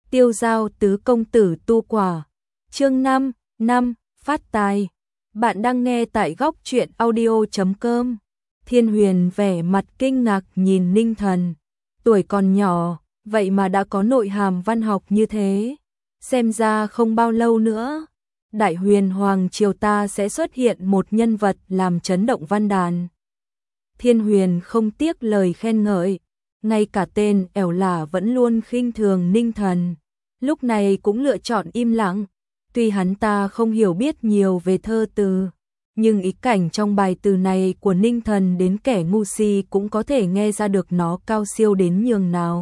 Tiêu giao tứ công tử tu quả. Chương 5, phát tài. Bạn đang nghe tại góc truyện audio.com. Thiên Huyền vẻ mặt kinh ngạc nhìn Ninh Thần. Tuổi còn nhỏ, vậy mà đã có nội hàm văn học như thế. Xem ra không bao lâu nữa, Đại Huyền Hoàng triều ta sẽ xuất hiện một nhân vật làm chấn động văn đàn. Thiên Huyền không tiếc lời khen ngợi, ngay cả tên ẻo lả vẫn luôn khinh thường Ninh Thần, lúc này cũng lựa chọn im lặng. Tuy hắn ta không hiểu biết nhiều về thơ từ, nhưng ý cảnh trong bài từ này của Ninh Thần đến kẻ ngu si cũng có thể nghe ra được nó cao siêu đến nhường nào.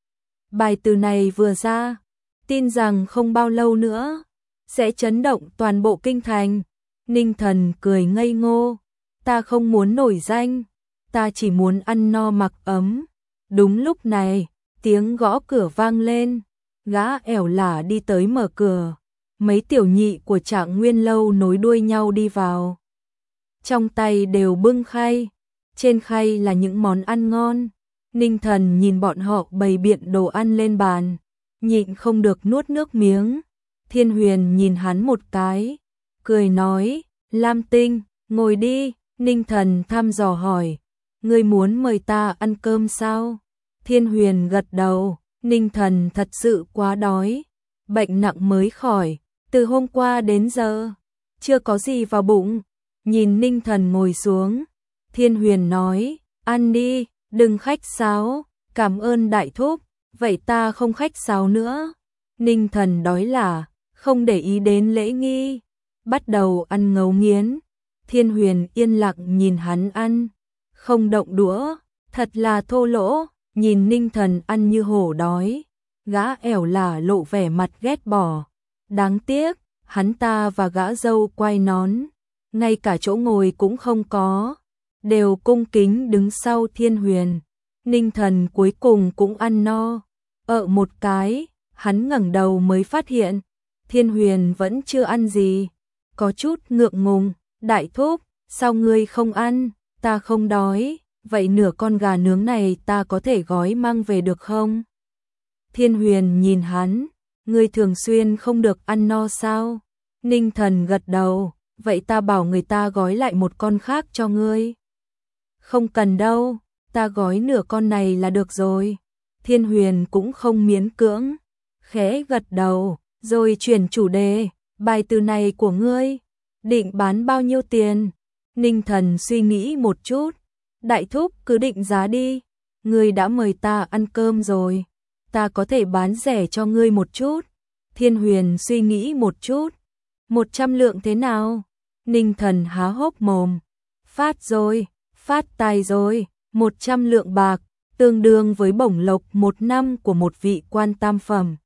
Bài từ này vừa ra, tin rằng không bao lâu nữa sẽ chấn động toàn bộ kinh thành. Ninh Thần cười ngây ngô, ta không muốn nổi danh, ta chỉ muốn ăn no mặc ấm. Đúng lúc này, tiếng gõ cửa vang lên, gã ẻo lả đi tới mở cửa. Mấy tiểu nhị của Trạng Nguyên lâu nối đuôi nhau đi vào. Trong tay đều bưng khay, trên khay là những món ăn ngon. Ninh Thần nhìn bọn họ bày biện đồ ăn lên bàn, nhịn không được nuốt nước miếng. Thiên Huyền nhìn hắn một cái, cười nói, Lam Tinh, ngồi đi. Ninh Thần thăm dò hỏi, ngươi muốn mời ta ăn cơm sao? Thiên Huyền gật đầu, Ninh Thần thật sự quá đói, bệnh nặng mới khỏi, từ hôm qua đến giờ, chưa có gì vào bụng. Nhìn Ninh Thần ngồi xuống, Thiên Huyền nói, ăn đi, đừng khách sáo, cảm ơn đại thúc, vậy ta không khách sáo nữa. Ninh Thần đói là, không để ý đến lễ nghi, bắt đầu ăn ngấu nghiến. Thiên Huyền yên lặng nhìn hắn ăn, không động đũa, thật là thô lỗ. Nhìn Ninh Thần ăn như hổ đói, gã ẻo lả lộ vẻ mặt ghét bỏ. Đáng tiếc, hắn ta và gã dâu quai nón, ngay cả chỗ ngồi cũng không có, đều cung kính đứng sau Thiên Huyền. Ninh Thần cuối cùng cũng ăn no, một cái, hắn ngẩng đầu mới phát hiện, Thiên Huyền vẫn chưa ăn gì, có chút ngượng ngùng, đại thúc, sao ngươi không ăn, ta không đói, vậy nửa con gà nướng này ta có thể gói mang về được không? Thiên Huyền nhìn hắn, ngươi thường xuyên không được ăn no sao? Ninh Thần gật đầu, vậy ta bảo người ta gói lại một con khác cho ngươi. Không cần đâu, ta gói nửa con này là được rồi. Thiên Huyền cũng không miễn cưỡng, khẽ gật đầu, rồi chuyển chủ đề, bài từ này của ngươi, định bán bao nhiêu tiền? Ninh Thần suy nghĩ một chút, đại thúc cứ định giá đi, ngươi đã mời ta ăn cơm rồi, ta có thể bán rẻ cho ngươi một chút. Thiên Huyền suy nghĩ một chút, 100 lượng thế nào? Ninh Thần há hốc mồm, phát rồi, phát tài rồi, 100 lượng bạc, tương đương với bổng lộc một năm của một vị quan tam phẩm.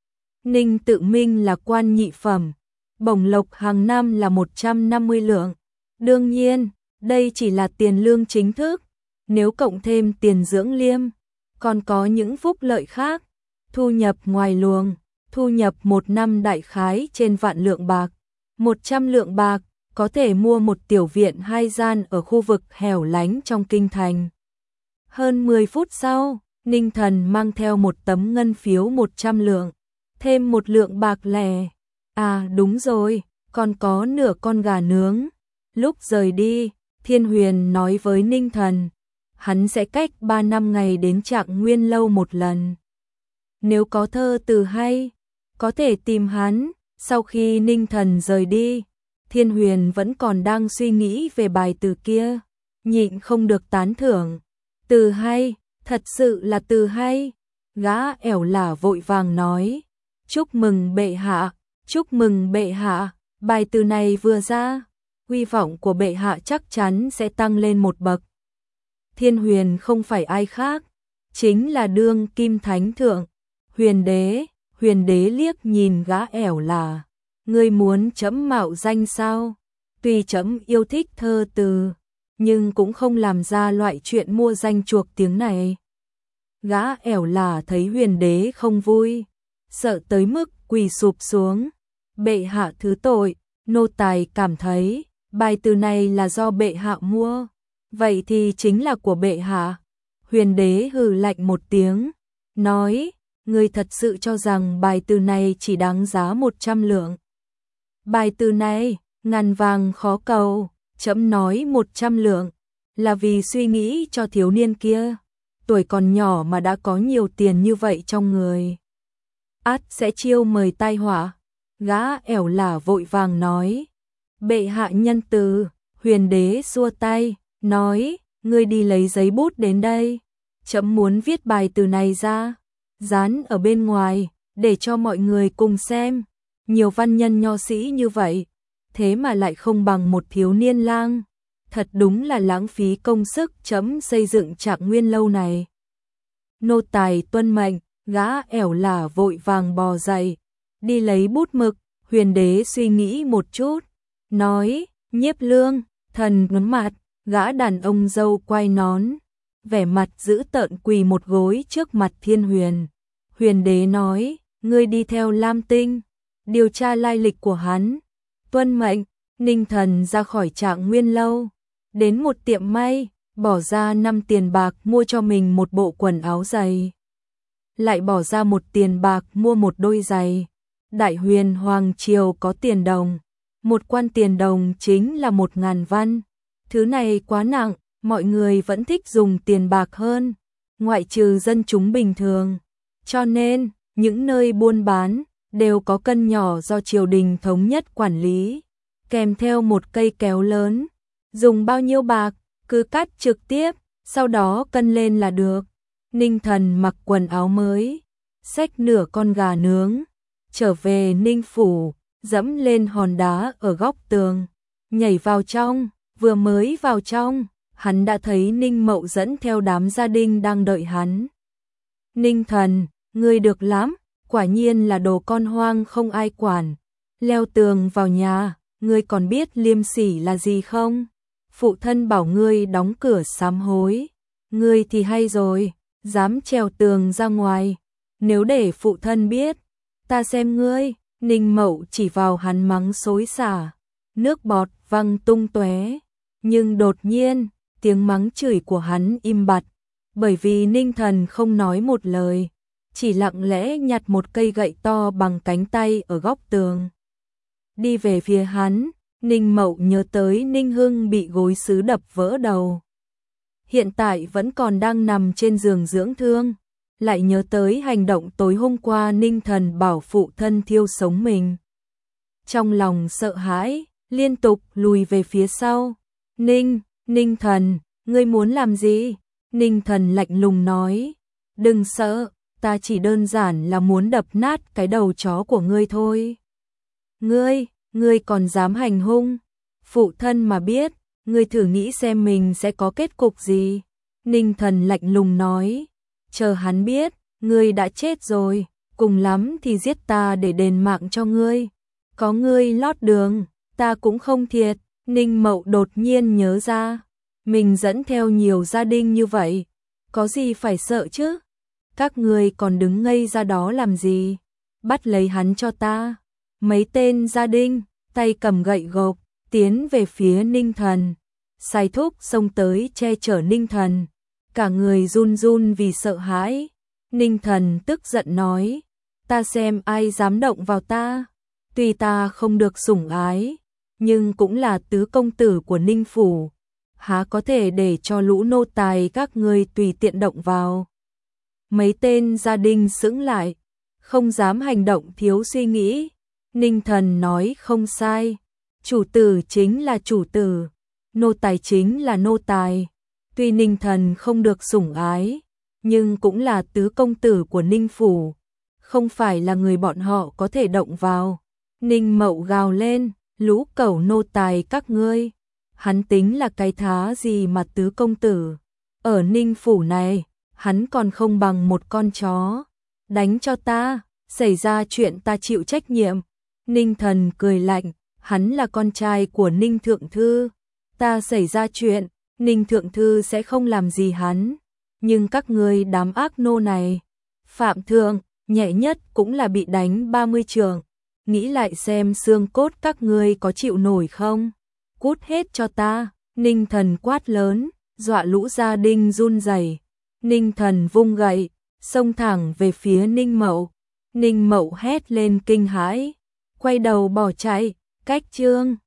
Ninh Tự Minh là quan nhị phẩm, bổng lộc hàng năm là 150 lượng. Đương nhiên, đây chỉ là tiền lương chính thức, nếu cộng thêm tiền dưỡng liêm, còn có những phúc lợi khác, thu nhập ngoài luồng, thu nhập một năm đại khái trên vạn lượng bạc. 100 lượng bạc có thể mua một tiểu viện 2 gian ở khu vực hẻo lánh trong kinh thành. Hơn 10 phút sau, Ninh Thần mang theo một tấm ngân phiếu 100 lượng, thêm một lượng bạc lẻ. À đúng rồi, còn có nửa con gà nướng. Lúc rời đi, Thiên Huyền nói với Ninh Thần, hắn sẽ cách 3 năm ngày đến Trạng Nguyên lâu một lần. Nếu có thơ từ hay, có thể tìm hắn. Sau khi Ninh Thần rời đi, Thiên Huyền vẫn còn đang suy nghĩ về bài từ kia, nhịn không được tán thưởng. Từ hay, thật sự là từ hay. Gã ẻo lả vội vàng nói, chúc mừng bệ hạ, chúc mừng bệ hạ. Bài từ này vừa ra, huy vọng của bệ hạ chắc chắn sẽ tăng lên một bậc. Thiên Huyền không phải ai khác, chính là đương kim thánh thượng, Huyền đế. Huyền đế liếc nhìn gã ẻo lả, ngươi muốn trẫm mạo danh sao? Tuy trẫm yêu thích thơ từ, nhưng cũng không làm ra loại chuyện mua danh chuộc tiếng này. Gã ẻo lả thấy Huyền đế không vui, sợ tới mức quỳ sụp xuống. Bệ hạ thứ tội, nô tài cảm thấy bài từ này là do bệ hạ mua, vậy thì chính là của bệ hạ. Huyền đế hừ lạnh một tiếng, nói, ngươi thật sự cho rằng bài từ này chỉ đáng giá 100 lượng. Bài từ này, ngàn vàng khó cầu, trẫm nói 100 lượng, là vì suy nghĩ cho thiếu niên kia, tuổi còn nhỏ mà đã có nhiều tiền như vậy trong người. Át sẽ chiêu mời tai họa, gã ẻo lả vội vàng nói. Bệ hạ nhân từ, Huyền đế xua tay, nói, ngươi đi lấy giấy bút đến đây, trẫm muốn viết bài từ này ra, dán ở bên ngoài, để cho mọi người cùng xem. Nhiều văn nhân nho sĩ như vậy, thế mà lại không bằng một thiếu niên lang, thật đúng là lãng phí công sức chấm xây dựng Trạng Nguyên lâu này. Nô tài tuân mệnh, gã ẻo lả vội vàng bò dậy, đi lấy bút mực. Huyền đế suy nghĩ một chút, nói, Nhiếp Lương, thần ngấn mặt, gã đàn ông râu quai nón, vẻ mặt dữ tợn quỳ một gối trước mặt Thiên Huyền. Huyền đế nói, ngươi đi theo Lam Tinh, điều tra lai lịch của hắn. Tuân mệnh. Ninh Thần ra khỏi Trạng Nguyên lâu, đến một tiệm may, bỏ ra 5 tiền bạc mua cho mình một bộ quần áo giày. Lại bỏ ra 1 tiền bạc mua một đôi giày. Đại Huyền Hoàng Triều có tiền đồng, một quan tiền đồng chính là 1000 văn. Thứ này quá nặng, mọi người vẫn thích dùng tiền bạc hơn, ngoại trừ dân chúng bình thường. Cho nên, những nơi buôn bán đều có cân nhỏ do triều đình thống nhất quản lý, kèm theo một cây kéo lớn. Dùng bao nhiêu bạc, cứ cắt trực tiếp, sau đó cân lên là được. Ninh Thần mặc quần áo mới, xách nửa con gà nướng, trở về Ninh Phủ, dẫm lên hòn đá ở góc tường, nhảy vào trong. Vừa mới vào trong, hắn đã thấy Ninh Mậu dẫn theo đám gia đình đang đợi hắn. Ninh Thần, ngươi được lắm, quả nhiên là đồ con hoang không ai quản. Leo tường vào nhà, ngươi còn biết liêm sỉ là gì không? Phụ thân bảo ngươi đóng cửa sám hối. Ngươi thì hay rồi, dám trèo tường ra ngoài. Nếu để phụ thân biết, ta xem ngươi. Ninh Mậu chỉ vào hắn mắng xối xả, nước bọt văng tung tóe. Nhưng đột nhiên, tiếng mắng chửi của hắn im bặt, bởi vì Ninh Thần không nói một lời, chỉ lặng lẽ nhặt một cây gậy to bằng cánh tay ở góc tường. Đi về phía hắn. Ninh Mậu nhớ tới Ninh Hưng bị gối sứ đập vỡ đầu, hiện tại vẫn còn đang nằm trên giường dưỡng thương, lại nhớ tới hành động tối hôm qua Ninh Thần bảo phụ thân thiêu sống mình. Trong lòng sợ hãi, liên tục lùi về phía sau. Ninh Thần, ngươi muốn làm gì? Ninh Thần lạnh lùng nói, đừng sợ, ta chỉ đơn giản là muốn đập nát cái đầu chó của ngươi thôi. Ngươi còn dám hành hung? Phụ thân mà biết, ngươi thử nghĩ xem mình sẽ có kết cục gì. Ninh Thần lạnh lùng nói, chờ hắn biết, ngươi đã chết rồi, cùng lắm thì giết ta để đền mạng cho ngươi. Có ngươi lót đường, ta cũng không thiệt. Ninh Mậu đột nhiên nhớ ra, mình dẫn theo nhiều gia đình như vậy, có gì phải sợ chứ? Các ngươi còn đứng ngây ra đó làm gì? Bắt lấy hắn cho ta. Mấy tên gia đình, tay cầm gậy gộc, tiến về phía Ninh Thần. Sai Thúc xông tới che chở Ninh Thần, cả người run run vì sợ hãi. Ninh Thần tức giận nói, ta xem ai dám động vào ta. Tuy ta không được sủng ái, nhưng cũng là tứ công tử của Ninh Phủ, há có thể để cho lũ nô tài các ngươi tùy tiện động vào. Mấy tên gia đình sững lại, không dám hành động thiếu suy nghĩ. Ninh Thần nói không sai, chủ tử chính là chủ tử, nô tài chính là nô tài. Tuy Ninh Thần không được sủng ái, nhưng cũng là tứ công tử của Ninh Phủ, không phải là người bọn họ có thể động vào. Ninh Mậu gào lên, lũ cẩu nô tài các ngươi, hắn tính là cái thá gì mà tứ công tử. Ở Ninh Phủ này, hắn còn không bằng một con chó. Đánh cho ta, xảy ra chuyện ta chịu trách nhiệm. Ninh Thần cười lạnh, hắn là con trai của Ninh Thượng Thư. Ta xảy ra chuyện, Ninh Thượng Thư sẽ không làm gì hắn. Nhưng các ngươi đám ác nô này, phạm thượng, nhẹ nhất cũng là bị đánh 30 trường. Nghĩ lại xem xương cốt các ngươi có chịu nổi không? Cút hết cho ta. Ninh Thần quát lớn, dọa lũ gia đình run rẩy. Ninh Thần vung gậy, xông thẳng về phía Ninh Mậu. Ninh Mậu hét lên kinh hãi, quay đầu bỏ chạy, cách Trương